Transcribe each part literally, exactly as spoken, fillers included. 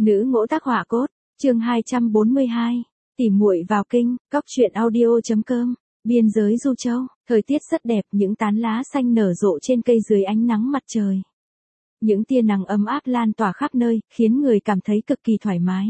Nữ ngỗ tác họa cốt, chương hai trăm bốn mươi hai. Tỉ muội vào kinh, cóc truyện audio.com. Biên giới Du Châu, thời tiết rất đẹp, những tán lá xanh nở rộ trên cây dưới ánh nắng mặt trời. Những tia nắng ấm áp lan tỏa khắp nơi, khiến người cảm thấy cực kỳ thoải mái.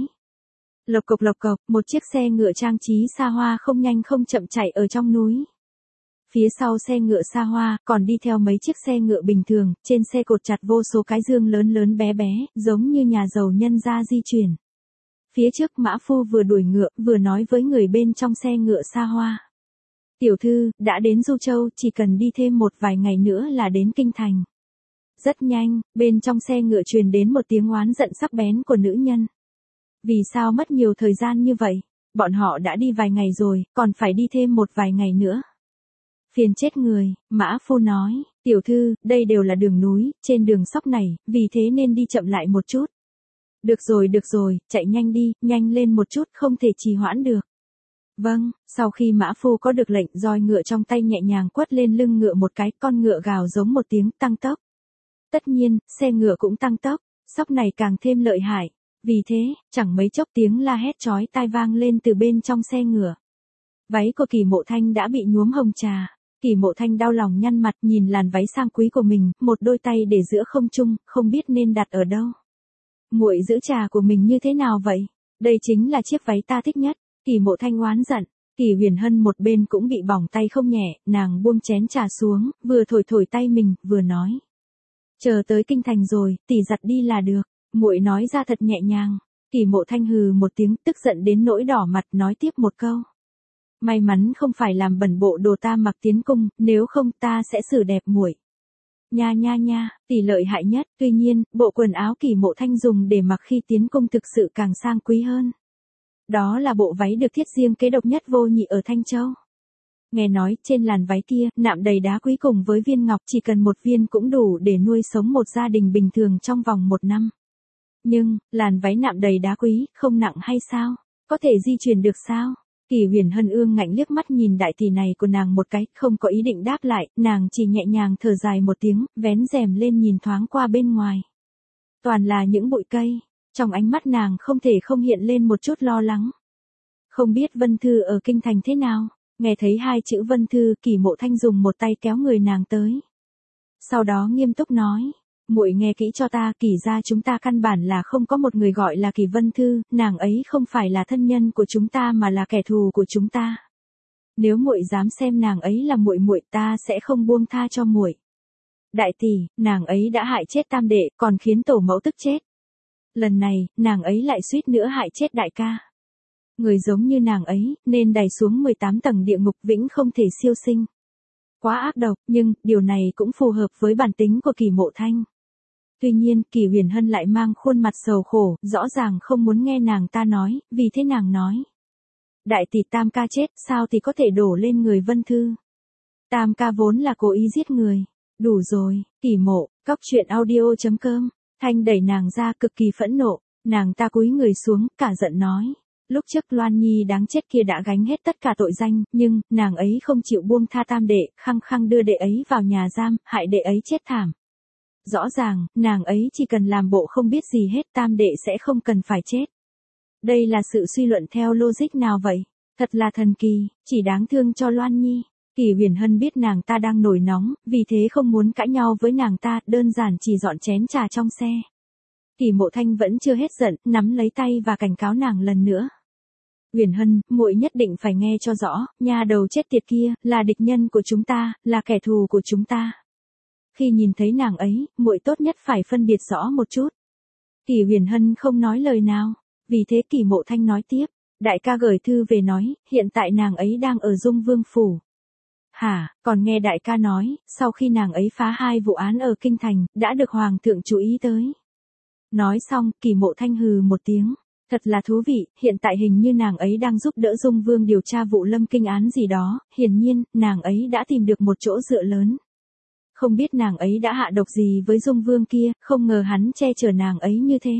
Lộc cộc lộc cộc, một chiếc xe ngựa trang trí xa hoa không nhanh không chậm chạy ở trong núi. Phía sau xe ngựa xa hoa, còn đi theo mấy chiếc xe ngựa bình thường, trên xe cột chặt vô số cái dương lớn lớn bé bé, giống như nhà giàu nhân gia di chuyển. Phía trước mã phu vừa đuổi ngựa, vừa nói với người bên trong xe ngựa xa hoa. Tiểu thư, đã đến Du Châu, chỉ cần đi thêm một vài ngày nữa là đến Kinh Thành. Rất nhanh, bên trong xe ngựa truyền đến một tiếng oán giận sắc bén của nữ nhân. Vì sao mất nhiều thời gian như vậy? Bọn họ đã đi vài ngày rồi, còn phải đi thêm một vài ngày nữa. Phiền chết người, mã phu nói, tiểu thư, đây đều là đường núi, trên đường sóc này, vì thế nên đi chậm lại một chút. Được rồi được rồi, chạy nhanh đi, nhanh lên một chút, không thể trì hoãn được. Vâng, sau khi mã phu có được lệnh, roi ngựa trong tay nhẹ nhàng quất lên lưng ngựa một cái, con ngựa gào giống một tiếng, tăng tốc. Tất nhiên, xe ngựa cũng tăng tốc, sóc này càng thêm lợi hại. Vì thế, chẳng mấy chốc tiếng la hét chói tai vang lên từ bên trong xe ngựa. Váy của Kỳ Mộ Thanh đã bị nhuốm hồng trà. Kỳ Mộ Thanh đau lòng nhăn mặt nhìn làn váy sang quý của mình, một đôi tay để giữa không trung, không biết nên đặt ở đâu. Muội giữ trà của mình như thế nào vậy? Đây chính là chiếc váy ta thích nhất. Kỳ Mộ Thanh oán giận. Kỳ Huyền Hân một bên cũng bị bỏng tay không nhẹ, nàng buông chén trà xuống, vừa thổi thổi tay mình, vừa nói. Chờ tới Kinh Thành rồi, tỷ giặt đi là được. Muội nói ra thật nhẹ nhàng. Kỳ Mộ Thanh hừ một tiếng, tức giận đến nỗi đỏ mặt, nói tiếp một câu. May mắn không phải làm bẩn bộ đồ ta mặc tiến cung, nếu không ta sẽ xử đẹp muội. Nha nha nha, tỷ lợi hại nhất, tuy nhiên, bộ quần áo Kỳ Mộ Thanh dùng để mặc khi tiến cung thực sự càng sang quý hơn. Đó là bộ váy được thiết riêng kế độc nhất vô nhị ở Thanh Châu. Nghe nói, trên làn váy kia, nạm đầy đá quý cùng với viên ngọc, chỉ cần một viên cũng đủ để nuôi sống một gia đình bình thường trong vòng một năm. Nhưng, làn váy nạm đầy đá quý, không nặng hay sao? Có thể di chuyển được sao? Kỳ Huyền Hân ương ngạnh liếc mắt nhìn đại tỷ này của nàng một cái, không có ý định đáp lại, nàng chỉ nhẹ nhàng thở dài một tiếng, vén rèm lên nhìn thoáng qua bên ngoài. Toàn là những bụi cây, trong ánh mắt nàng không thể không hiện lên một chút lo lắng. Không biết Vân Thư ở Kinh Thành thế nào? Nghe thấy hai chữ Vân Thư, Kỳ Mộ Thanh dùng một tay kéo người nàng tới. Sau đó nghiêm túc nói. Muội nghe kỹ cho ta, Kỳ gia chúng ta căn bản là không có một người gọi là Kỳ Vân Thư, nàng ấy không phải là thân nhân của chúng ta mà là kẻ thù của chúng ta. Nếu muội dám xem nàng ấy là muội muội, ta sẽ không buông tha cho muội. Đại tỷ, nàng ấy đã hại chết tam đệ, còn khiến tổ mẫu tức chết. Lần này, nàng ấy lại suýt nữa hại chết đại ca. Người giống như nàng ấy, nên đày xuống mười tám tầng địa ngục vĩnh không thể siêu sinh. Quá ác độc, nhưng, điều này cũng phù hợp với bản tính của Kỳ Mộ Thanh. Tuy nhiên, Kỳ Huyền Hân lại mang khuôn mặt sầu khổ, rõ ràng không muốn nghe nàng ta nói, vì thế nàng nói. Đại tỷ tam ca chết, sao thì có thể đổ lên người Vân Thư. Tam ca vốn là cố ý giết người. Đủ rồi, Kỳ Mộ, cóc truyện audio.com. Thanh đẩy nàng ra cực kỳ phẫn nộ, nàng ta cúi người xuống, cả giận nói. Lúc trước Loan Nhi đáng chết kia đã gánh hết tất cả tội danh, nhưng, nàng ấy không chịu buông tha tam đệ, khăng khăng đưa đệ ấy vào nhà giam, hại đệ ấy chết thảm. Rõ ràng, nàng ấy chỉ cần làm bộ không biết gì hết, tam đệ sẽ không cần phải chết. Đây là sự suy luận theo logic nào vậy? Thật là thần kỳ, chỉ đáng thương cho Loan Nhi. Kỳ Huyền Hân biết nàng ta đang nổi nóng, vì thế không muốn cãi nhau với nàng ta, đơn giản chỉ dọn chén trà trong xe. Kỳ Mộ Thanh vẫn chưa hết giận, nắm lấy tay và cảnh cáo nàng lần nữa. Huyền Hân, muội nhất định phải nghe cho rõ, nha đầu chết tiệt kia, là địch nhân của chúng ta, là kẻ thù của chúng ta. Khi nhìn thấy nàng ấy, muội tốt nhất phải phân biệt rõ một chút. Kỳ Huyền Hân không nói lời nào, vì thế Kỳ Mộ Thanh nói tiếp, đại ca gửi thư về nói, hiện tại nàng ấy đang ở Dung Vương Phủ. Hả, còn nghe đại ca nói, sau khi nàng ấy phá hai vụ án ở Kinh Thành, đã được Hoàng thượng chú ý tới. Nói xong, Kỳ Mộ Thanh hừ một tiếng. Thật là thú vị, hiện tại hình như nàng ấy đang giúp đỡ Dung Vương điều tra vụ Lâm Kinh án gì đó, hiển nhiên, nàng ấy đã tìm được một chỗ dựa lớn. Không biết nàng ấy đã hạ độc gì với Dung Vương kia, không ngờ hắn che chở nàng ấy như thế.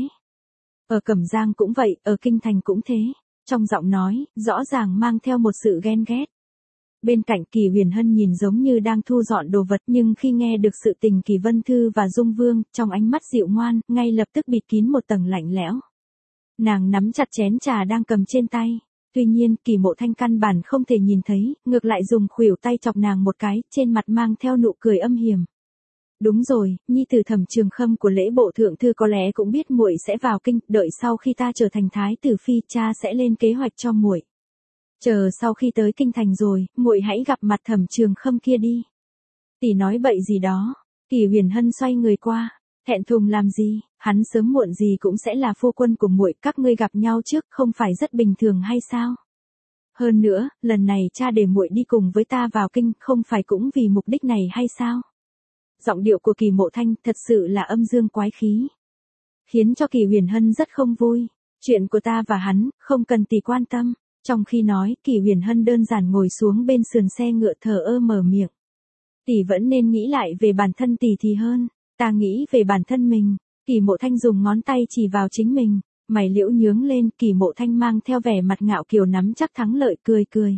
Ở Cẩm Giang cũng vậy, ở Kinh Thành cũng thế. Trong giọng nói, rõ ràng mang theo một sự ghen ghét. Bên cạnh Kỳ Huyền Hân nhìn giống như đang thu dọn đồ vật, nhưng khi nghe được sự tình Kỳ Vân Thư và Dung Vương, trong ánh mắt dịu ngoan, ngay lập tức bịt kín một tầng lạnh lẽo. Nàng nắm chặt chén trà đang cầm trên tay. Tuy nhiên, Kỳ Mộ Thanh căn bản không thể nhìn thấy, ngược lại dùng khuỷu tay chọc nàng một cái, trên mặt mang theo nụ cười âm hiểm. Đúng rồi, nhi tử Thẩm Trường Khâm của lễ bộ thượng thư có lẽ cũng biết muội sẽ vào kinh, đợi sau khi ta trở thành thái tử phi, cha sẽ lên kế hoạch cho muội. Chờ sau khi tới kinh thành rồi, muội hãy gặp mặt Thẩm Trường Khâm kia đi. Tỷ nói bậy gì đó? Kỳ Huyền Hân xoay người qua, thẹn thùng làm gì, hắn sớm muộn gì cũng sẽ là phu quân của muội, các ngươi gặp nhau trước không phải rất bình thường hay sao? Hơn nữa, lần này cha để muội đi cùng với ta vào kinh, không phải cũng vì mục đích này hay sao? Giọng điệu của Kỳ Mộ Thanh thật sự là âm dương quái khí, khiến cho Kỳ Huyền Hân rất không vui. Chuyện của ta và hắn, không cần tỷ quan tâm. Trong khi nói, Kỳ Huyền Hân đơn giản ngồi xuống bên sườn xe ngựa thờ ơ mở miệng. Tỷ vẫn nên nghĩ lại về bản thân tỷ thì hơn. Ta nghĩ về bản thân mình. Kỳ Mộ Thanh dùng ngón tay chỉ vào chính mình, mày liễu nhướng lên. Kỳ Mộ Thanh mang theo vẻ mặt ngạo kiều nắm chắc thắng lợi, cười cười.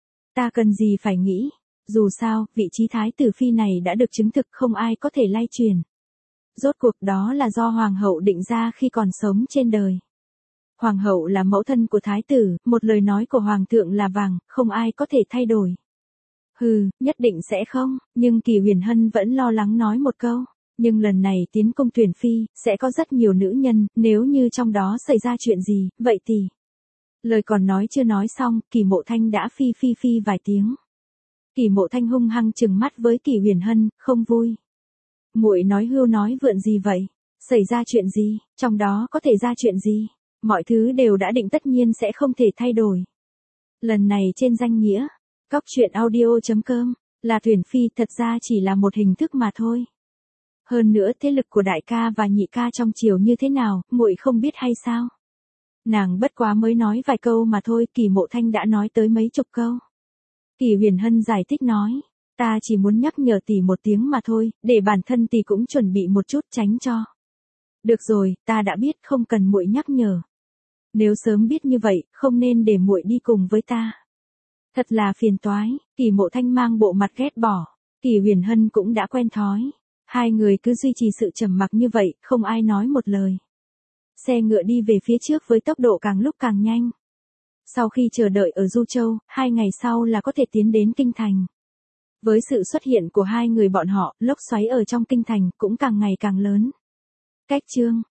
Ta cần gì phải nghĩ, dù sao, vị trí thái tử phi này đã được chứng thực, không ai có thể lay truyền. Rốt cuộc đó là do hoàng hậu định ra khi còn sống trên đời. Hoàng hậu là mẫu thân của thái tử, một lời nói của hoàng thượng là vàng, không ai có thể thay đổi. Hừ, nhất định sẽ không, nhưng Kỳ Huyền Hân vẫn lo lắng nói một câu. Nhưng lần này tiến công tuyển phi, sẽ có rất nhiều nữ nhân, nếu như trong đó xảy ra chuyện gì, vậy thì... Lời còn nói chưa nói xong, Kỳ Mộ Thanh đã phi phi phi vài tiếng. Kỳ Mộ Thanh hung hăng trừng mắt với Kỳ Huyền Hân, không vui. Muội nói hưu nói vượn gì vậy? Xảy ra chuyện gì? Trong đó có thể ra chuyện gì? Mọi thứ đều đã định, tất nhiên sẽ không thể thay đổi. Lần này trên danh nghĩa, cóc truyện audio chấm com, là tuyển phi thật ra chỉ là một hình thức mà thôi. Hơn nữa thế lực của đại ca và nhị ca trong triều như thế nào, muội không biết hay sao? Nàng bất quá mới nói vài câu mà thôi, Kỳ Mộ Thanh đã nói tới mấy chục câu. Kỳ Huyền Hân giải thích nói, ta chỉ muốn nhắc nhở tỷ một tiếng mà thôi, để bản thân tỷ cũng chuẩn bị một chút tránh cho. Được rồi, ta đã biết, không cần muội nhắc nhở. Nếu sớm biết như vậy, không nên để muội đi cùng với ta. Thật là phiền toái. Kỳ Mộ Thanh mang bộ mặt ghét bỏ. Kỳ Huyền Hân cũng đã quen thói. Hai người cứ duy trì sự trầm mặc như vậy, không ai nói một lời. Xe ngựa đi về phía trước với tốc độ càng lúc càng nhanh. Sau khi chờ đợi ở Du Châu, hai ngày sau là có thể tiến đến kinh thành. Với sự xuất hiện của hai người bọn họ, lốc xoáy ở trong kinh thành cũng càng ngày càng lớn. Cách chương